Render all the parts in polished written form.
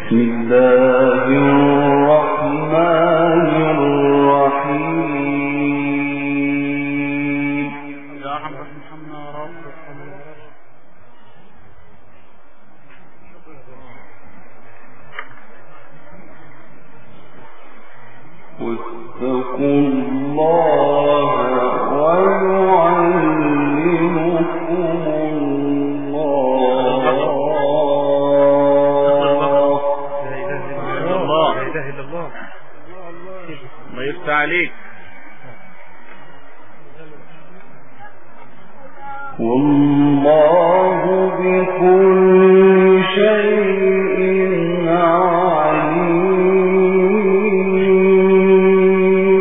بسم الله الرحمن الرحيم. يا رب ارحمنا يا رب. واتقوا الله ويعلمكم الله. لا اله الا الله. الله يفتح عليك. والله بكل شيء عليم.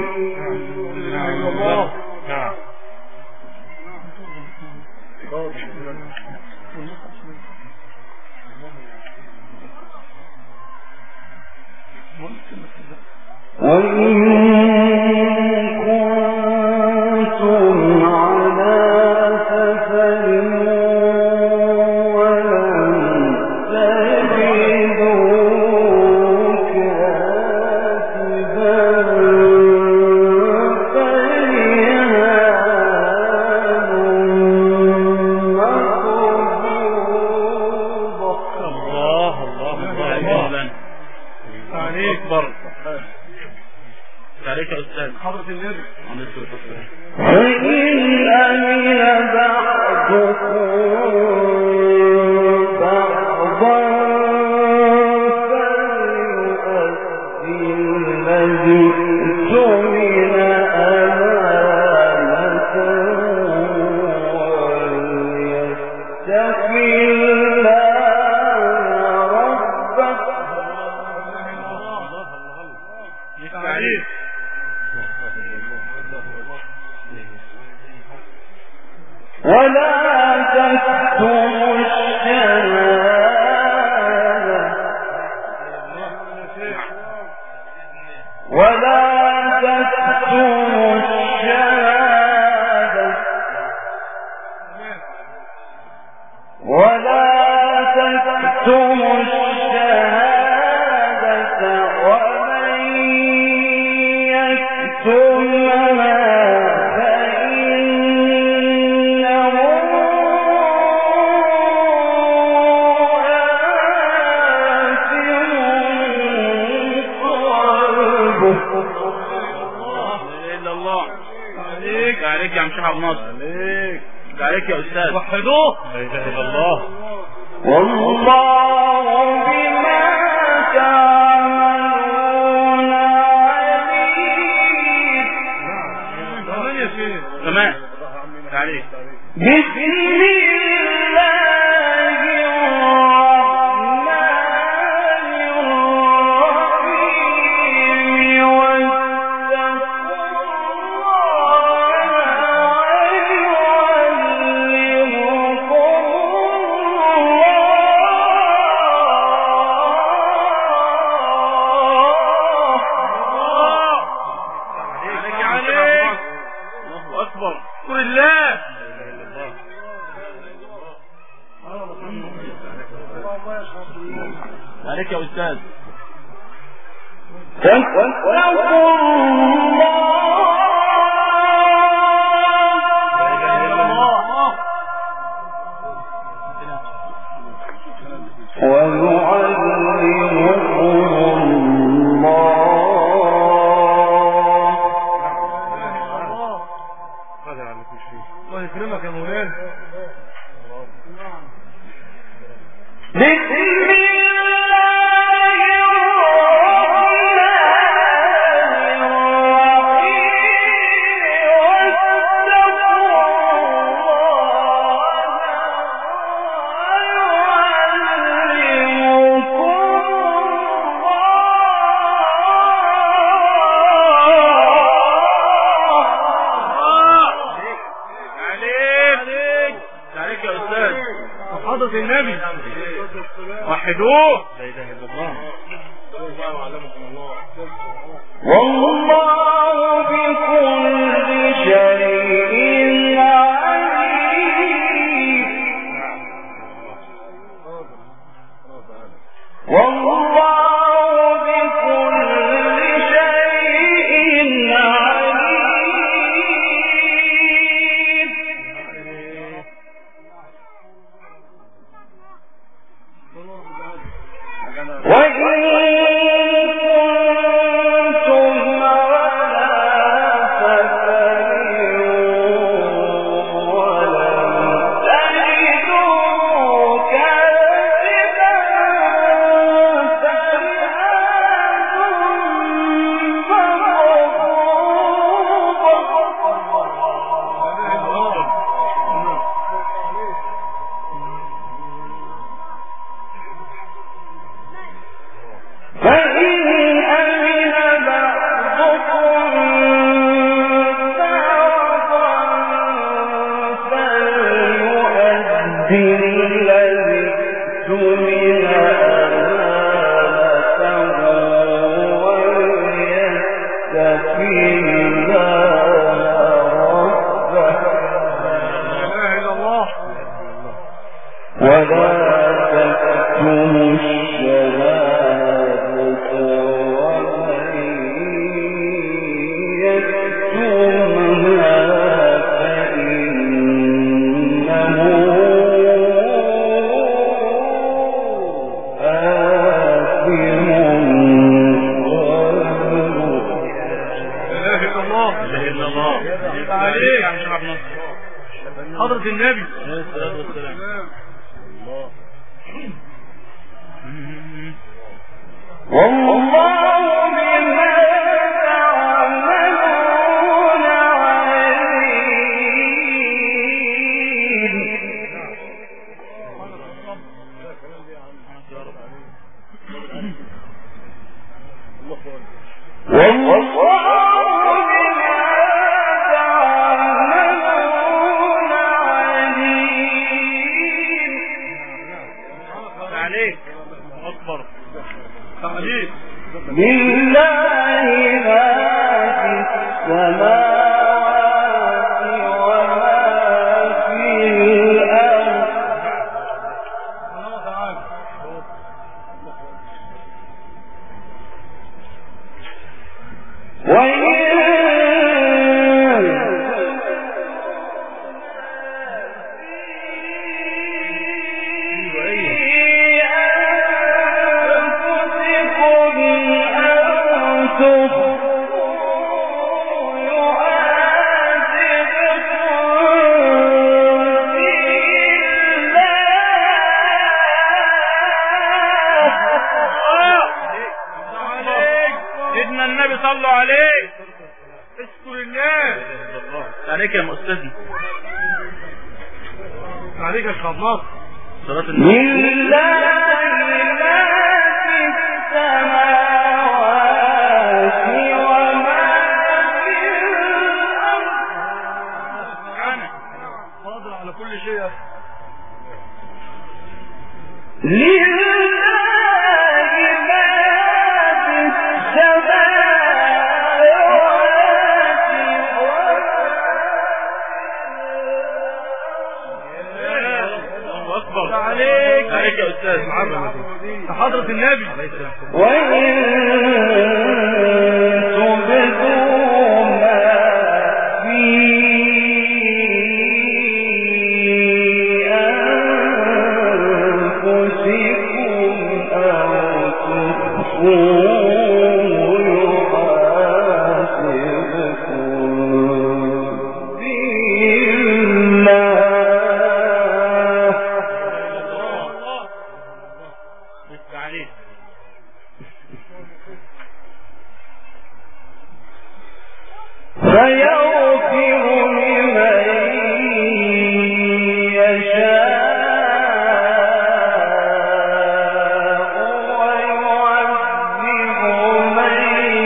وإن كنتم على سفر ولن تجدوا كاتبا فرهان مقبوضة. الله عليك. اكبر عليك يا أستاذ حضرة النبي. فإن أمن بعضكم بعضا فليؤدي الذي اؤتمن أمانته وليتق الله ربه. ولا تكتموا الشهادة ولا تكتموا الشهادة ولا تكتموا الشهادة ومن يكتمها عليك يا عم شيخ عبد الناصر. عليك يا أستاذ. وحدوه. لا إله إلا الله. والله بما تعملون عليم. تمام يا شيخ. تمام. عليك. بسم الله الرحمن الرحيم. عليك يا أستاذ. الله يكرمك يا مولانا. حضرة النبي. وحدوه. لا إله إلا الله. والله بكل شيء عليم. والله حضرة النبي عليه الصلاة والسلام. والله بما تعملون عليم. لله ما في السماوات وما في الأرض صلوا عليه. اشكر الناس عليك يا مؤستاذنا، عليك يا خلاص. صلاة النبي. لله ما في السماوات وما في الأرض. أنا قادر على كل شيء. عليك يا أستاذ محمد حضرة النبي. وإن تبدوا ما في أنفسكم أو تخفوه يحاسبكم فيغفر لمن يشاء ويعذب من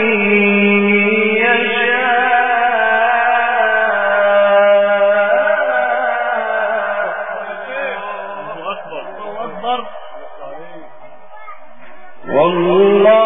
يشاء. والله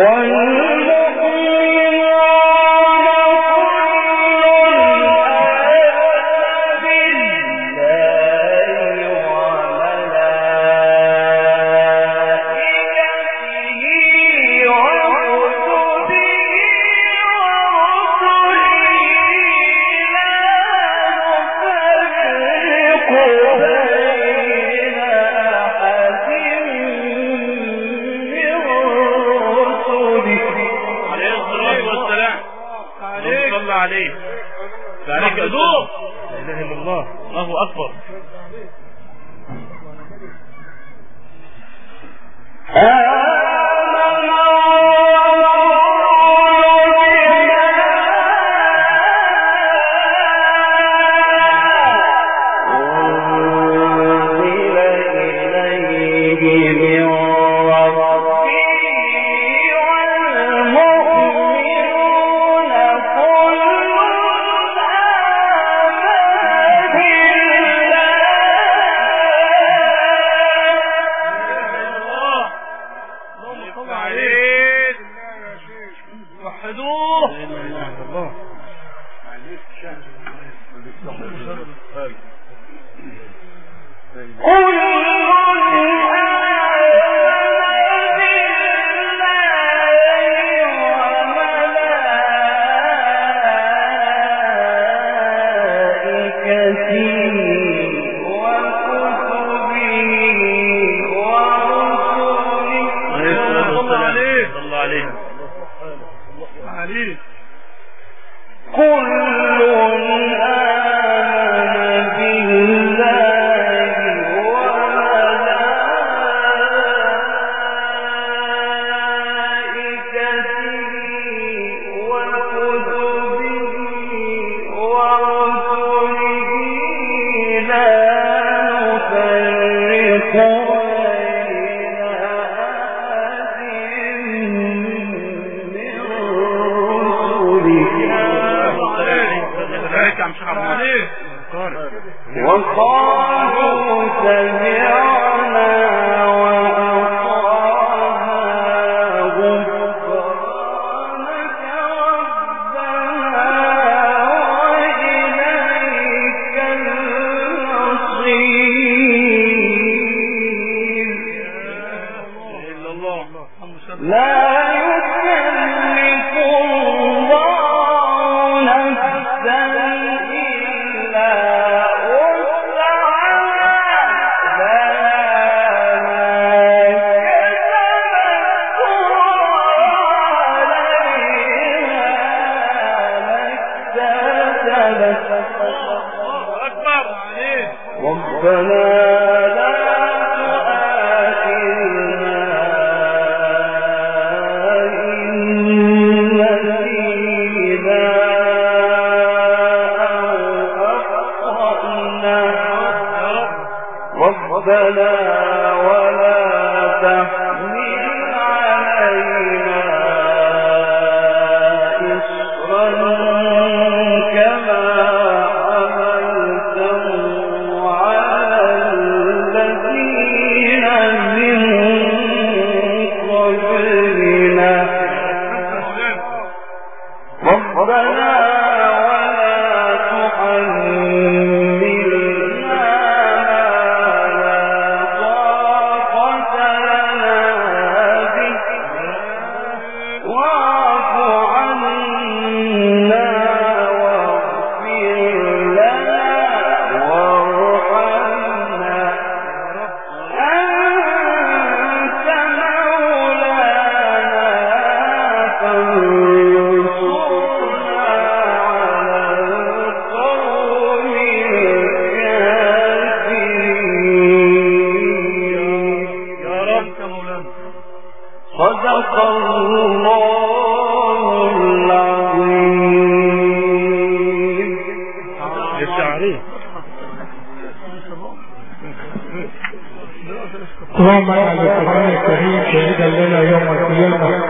اللهم اجعل القرآن الكريم شهيدا لنا يوم القيامة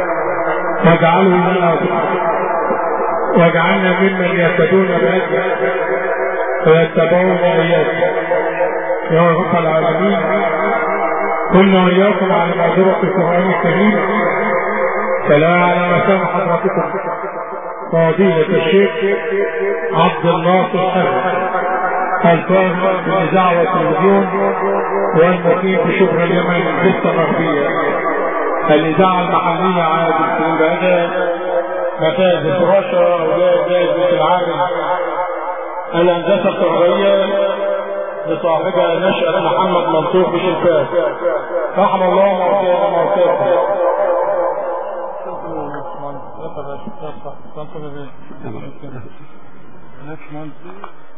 واجعله لنا واجعلنا ممن يهتدون بهديه ويتبعون إياك يا رب العالمين. كنا وإياكم على مأدرة القرآن الكريم سلام على مكان حضرتكم فضيلة الشيخ عبد الناصر الفاهم بالإذاعة والتلفزيون والمقيم في شبرا اليمن لسه غربية. الإذاعة المحلية عاد السنبادة مفاز الفراشة أولاد جائزة العالم الهندسة الكهربائية لصاحبها نشأة محمد منصور بشلفات. رحم الله موتانا.